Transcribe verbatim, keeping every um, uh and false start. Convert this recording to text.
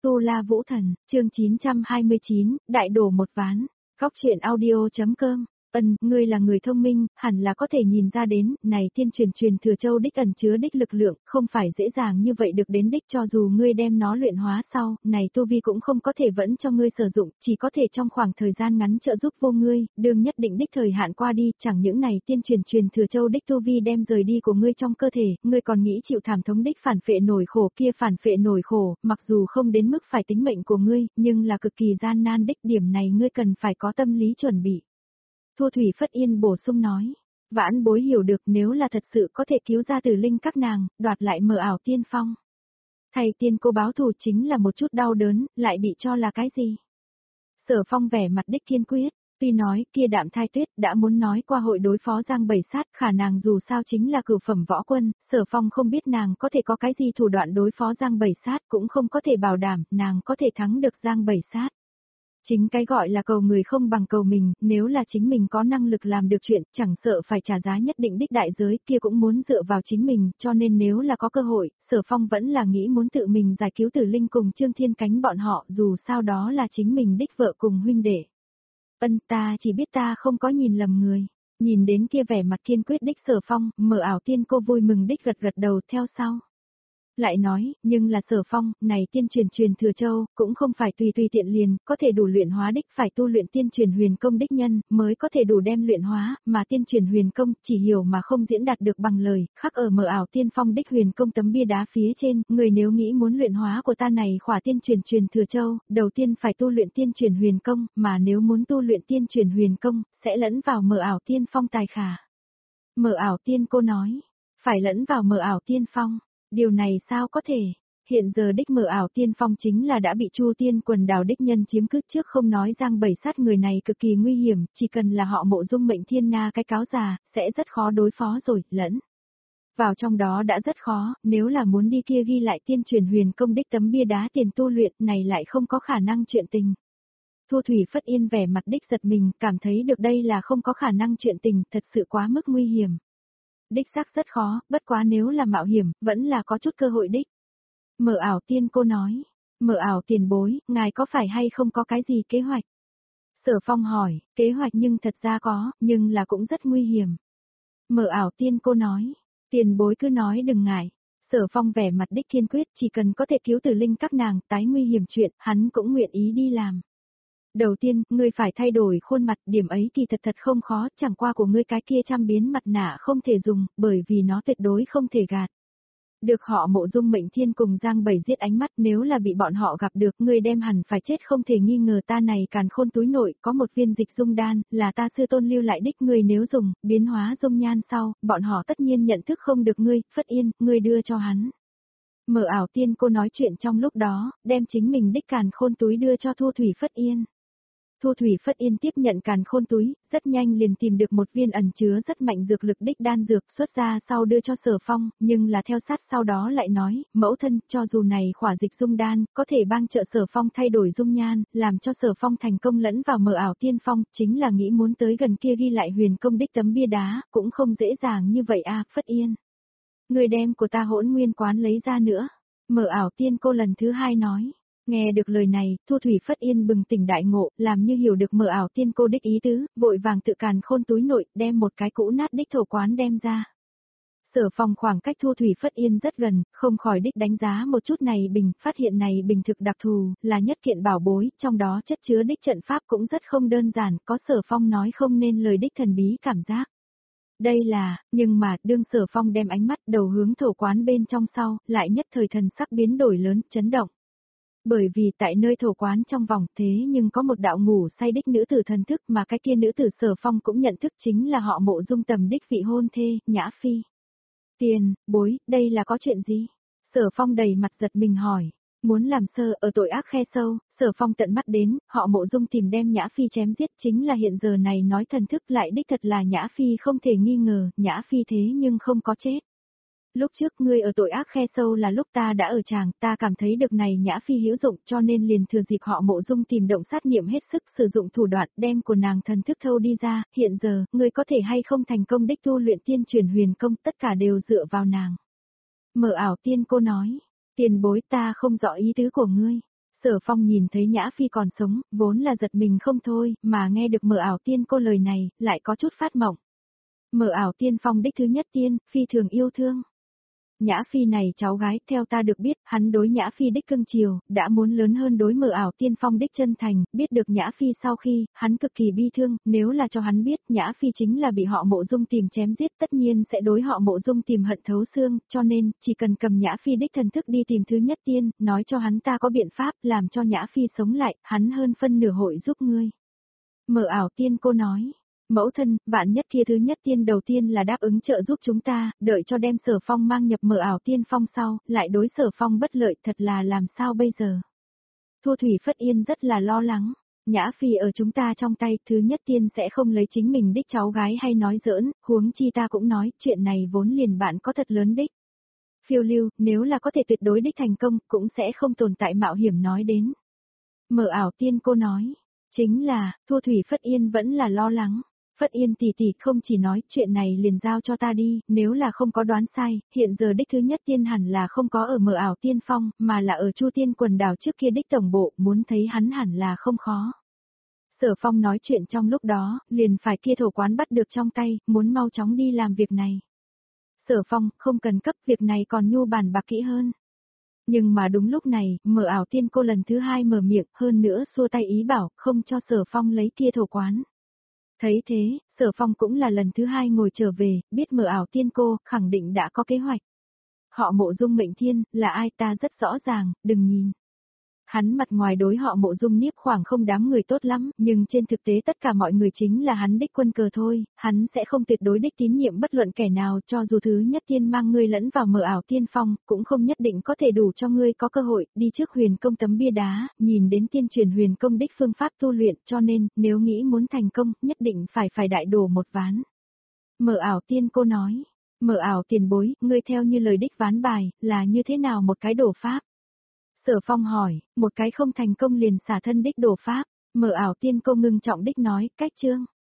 Tu La Vũ Thần, chương chín trăm hai mươi chín, đại đổ một ván. Góc truyện audio.com. Ân, ngươi là người thông minh, hẳn là có thể nhìn ra đến, này tiên truyền truyền thừa châu đích ẩn chứa đích lực lượng, không phải dễ dàng như vậy được đến đích, cho dù ngươi đem nó luyện hóa sau, này tu vi cũng không có thể vẫn cho ngươi sử dụng, chỉ có thể trong khoảng thời gian ngắn trợ giúp vô ngươi, đương nhất định đích thời hạn qua đi, chẳng những này tiên truyền truyền thừa châu đích tu vi đem rời đi của ngươi trong cơ thể, ngươi còn nghĩ chịu thảm thống đích phản phệ nổi khổ kia phản phệ nổi khổ, mặc dù không đến mức phải tính mệnh của ngươi, nhưng là cực kỳ gian nan đích, điểm này ngươi cần phải có tâm lý chuẩn bị. Thu Thủy Phất Yên bổ sung nói, vãn bối hiểu được nếu là thật sự có thể cứu ra Tử Linh các nàng, đoạt lại mờ ảo tiên phong. Thầy tiên cô báo thù chính là một chút đau đớn, lại bị cho là cái gì? Sở Phong vẻ mặt đích kiên quyết, tuy nói kia Đạm Thai Tuyết đã muốn nói qua hội đối phó Giang Bảy Sát, khả nàng dù sao chính là cửu phẩm võ quân, Sở Phong không biết nàng có thể có cái gì thủ đoạn đối phó Giang Bảy Sát, cũng không có thể bảo đảm nàng có thể thắng được Giang Bảy Sát. Chính cái gọi là cầu người không bằng cầu mình, nếu là chính mình có năng lực làm được chuyện, chẳng sợ phải trả giá nhất định đích đại giới, kia cũng muốn dựa vào chính mình, cho nên nếu là có cơ hội, Sở Phong vẫn là nghĩ muốn tự mình giải cứu Tử Linh cùng Trương Thiên Cánh bọn họ, dù sao đó là chính mình đích vợ cùng huynh đệ. Ân, ta chỉ biết ta không có nhìn lầm người. Nhìn đến kia vẻ mặt kiên quyết đích Sở Phong, Mờ Ảo Tiên cô vui mừng đích gật gật đầu theo sau. Lại nói, nhưng là Sở Phong, này tiên truyền truyền thừa châu, cũng không phải tùy tùy tiện liền, có thể đủ luyện hóa đích, phải tu luyện tiên truyền huyền công đích nhân, mới có thể đủ đem luyện hóa, mà tiên truyền huyền công, chỉ hiểu mà không diễn đạt được bằng lời, khắc ở Mờ Ảo Tiên Phong đích huyền công tấm bia đá phía trên, người nếu nghĩ muốn luyện hóa của ta này khỏa tiên truyền truyền thừa châu, đầu tiên phải tu luyện tiên truyền huyền công, mà nếu muốn tu luyện tiên truyền huyền công, sẽ lẫn vào Mờ Ảo Tiên Phong tài khả. Mờ Ảo Tiên cô nói, phải lẫn vào Mờ Ảo Tiên Phong. Điều này sao có thể? Hiện giờ đích Mờ Ảo Tiên Phong chính là đã bị Chu Tiên quần đảo đích nhân chiếm cứ trước, không nói Giang Bảy Sát người này cực kỳ nguy hiểm, chỉ cần là họ Mộ Dung mệnh thiên na cái cáo già, sẽ rất khó đối phó rồi, lẫn vào trong đó đã rất khó, nếu là muốn đi kia ghi lại tiên truyền huyền công đích tấm bia đá tiền tu luyện này lại không có khả năng chuyện tình. Thu Thủy Phất Yên vẻ mặt đích giật mình, cảm thấy được đây là không có khả năng chuyện tình, thật sự quá mức nguy hiểm. Đích xác rất khó, bất quá nếu là mạo hiểm, vẫn là có chút cơ hội đích. Mờ Ảo Tiên cô nói, Mờ Ảo tiền bối, ngài có phải hay không có cái gì kế hoạch? Sở Phong hỏi, kế hoạch nhưng thật ra có, nhưng là cũng rất nguy hiểm. Mờ Ảo Tiên cô nói, tiền bối cứ nói đừng ngại. Sở Phong vẻ mặt đích kiên quyết, chỉ cần có thể cứu Tử Linh các nàng, tái nguy hiểm chuyện, hắn cũng nguyện ý đi làm. Đầu tiên, ngươi phải thay đổi khuôn mặt, điểm ấy thì thật thật không khó, chẳng qua của ngươi cái kia trăm biến mặt nạ không thể dùng, bởi vì nó tuyệt đối không thể gạt. Được họ Mộ Dung mệnh thiên cùng Giang Bảy giết ánh mắt, nếu là bị bọn họ gặp được, ngươi đem hẳn phải chết không thể nghi ngờ. Ta này càn khôn túi nội, có một viên dịch dung đan, là ta sư tôn lưu lại đích, ngươi nếu dùng, biến hóa dung nhan sau, bọn họ tất nhiên nhận thức không được ngươi. Phất Yên, ngươi đưa cho hắn. Mờ Ảo Tiên cô nói chuyện trong lúc đó, đem chính mình đích càn khôn túi đưa cho Thu Thủy Phất Yên. Thu Thủy Phất Yên tiếp nhận càn khôn túi, rất nhanh liền tìm được một viên ẩn chứa rất mạnh dược lực đích đan dược, xuất ra sau đưa cho Sở Phong, nhưng là theo sát sau đó lại nói, mẫu thân, cho dù này khỏa dịch dung đan, có thể bang trợ Sở Phong thay đổi dung nhan, làm cho Sở Phong thành công lẫn vào Mờ Ảo Tiên Phong, chính là nghĩ muốn tới gần kia ghi lại huyền công đích tấm bia đá, cũng không dễ dàng như vậy a. Phất Yên. Người đem của ta Hỗn Nguyên quán lấy ra nữa. Mờ Ảo Tiên cô lần thứ hai nói. Nghe được lời này, Thu Thủy Phất Yên bừng tỉnh đại ngộ, làm như hiểu được Mờ Ảo Tiên cô đích ý tứ, vội vàng tự càn khôn túi nội, đem một cái cũ nát đích thổ quán đem ra. Sở Phong khoảng cách Thu Thủy Phất Yên rất gần, không khỏi đích đánh giá một chút này bình, phát hiện này bình thực đặc thù, là nhất kiện bảo bối, trong đó chất chứa đích trận pháp cũng rất không đơn giản, có Sở Phong nói không nên lời đích thần bí cảm giác. Đây là, nhưng mà, đương Sở Phong đem ánh mắt đầu hướng thổ quán bên trong sau, lại nhất thời thần sắc biến đổi lớn, chấn động. Bởi vì tại nơi thổ quán trong vòng thế nhưng có một đạo ngủ say đích nữ tử thần thức, mà cái kia nữ tử Sở Phong cũng nhận thức chính là họ Mộ Dung tầm đích vị hôn thê, Nhã Phi. Tiền, bối, đây là có chuyện gì? Sở Phong đầy mặt giật mình hỏi. Muốn làm sơ ở tội ác khe sâu, Sở Phong tận mắt đến, họ Mộ Dung tìm đem Nhã Phi chém giết, chính là hiện giờ này nói thần thức lại đích thật là Nhã Phi không thể nghi ngờ, Nhã Phi thế nhưng không có chết. Lúc trước ngươi ở tội ác khe sâu là lúc ta đã ở tràng, ta cảm thấy được này Nhã Phi hữu dụng, cho nên liền thừa dịp họ Mộ Dung tìm động sát niệm hết sức sử dụng thủ đoạn đem của nàng thần thức thâu đi ra, hiện giờ, ngươi có thể hay không thành công đích tu luyện tiên truyền huyền công, tất cả đều dựa vào nàng. Mờ Ảo Tiên cô nói, tiền bối ta không rõ ý tứ của ngươi. Sở Phong nhìn thấy Nhã Phi còn sống, vốn là giật mình không thôi, mà nghe được Mờ Ảo Tiên Cô lời này, lại có chút phát mộng. Mờ Ảo Tiên Phong đích thứ nhất tiên, phi thường yêu thương. Nhã Phi này cháu gái, theo ta được biết, hắn đối Nhã Phi đích cưng chiều, đã muốn lớn hơn đối Mờ Ảo Tiên Phong đích chân thành, biết được Nhã Phi sau khi, hắn cực kỳ bi thương, nếu là cho hắn biết Nhã Phi chính là bị họ Mộ Dung tìm chém giết, tất nhiên sẽ đối họ Mộ Dung tìm hận thấu xương, cho nên, chỉ cần cầm Nhã Phi đích thần thức đi tìm thứ nhất tiên, nói cho hắn ta có biện pháp, làm cho Nhã Phi sống lại, hắn hơn phân nửa hội giúp ngươi. Mờ Ảo Tiên Cô nói. Mẫu thân, vạn nhất kia thứ nhất tiên đầu tiên là đáp ứng trợ giúp chúng ta, đợi cho đem Sở Phong mang nhập Mờ Ảo Tiên Phong sau, lại đối Sở Phong bất lợi, thật là làm sao bây giờ? Thu Thủy Phất Yên rất là lo lắng, Nhã Phi ở chúng ta trong tay, thứ nhất tiên sẽ không lấy chính mình đích cháu gái hay nói giỡn, huống chi ta cũng nói, chuyện này vốn liền bạn có thật lớn đích. Phiêu lưu, nếu là có thể tuyệt đối đích thành công, cũng sẽ không tồn tại mạo hiểm nói đến. Mờ Ảo Tiên Cô nói, chính là, Thu Thủy Phất Yên vẫn là lo lắng. Phất Yên tỷ tỷ không chỉ nói chuyện này liền giao cho ta đi, nếu là không có đoán sai, hiện giờ đích thứ nhất tiên hẳn là không có ở Mờ Ảo Tiên Phong, mà là ở Chu Tiên quần đảo trước kia đích tổng bộ, muốn thấy hắn hẳn là không khó. Sở Phong nói chuyện trong lúc đó, liền phải kia thổ quán bắt được trong tay, muốn mau chóng đi làm việc này. Sở Phong, không cần cấp, việc này còn nhu bàn bạc kỹ hơn. Nhưng mà đúng lúc này, Mờ Ảo Tiên Cô lần thứ hai mở miệng, hơn nữa xua tay ý bảo, không cho Sở Phong lấy kia thổ quán. Thấy thế, Sở Phong cũng là lần thứ hai ngồi trở về, biết Mờ Ảo Tiên Cô, khẳng định đã có kế hoạch. Họ Mộ Dung Mệnh Thiên, là ai ta rất rõ ràng, đừng nhìn. Hắn mặt ngoài đối họ Mộ Dung Niếp khoảng không đám người tốt lắm, nhưng trên thực tế tất cả mọi người chính là hắn đích quân cờ thôi, hắn sẽ không tuyệt đối đích tín nhiệm bất luận kẻ nào, cho dù thứ nhất tiên mang ngươi lẫn vào Mờ Ảo Tiên Phong, cũng không nhất định có thể đủ cho ngươi có cơ hội, đi trước huyền công tấm bia đá, nhìn đến tiên truyền huyền công đích phương pháp tu luyện, cho nên, nếu nghĩ muốn thành công, nhất định phải phải đại đổ một ván. Mờ Ảo Tiên Cô nói, Mờ Ảo tiền bối, ngươi theo như lời đích ván bài, là như thế nào một cái đổ pháp? Sở Phong hỏi, một cái không thành công liền xả thân đích đổ pháp, Mờ Ảo Tiên Cô ngưng trọng đích nói, cách chương.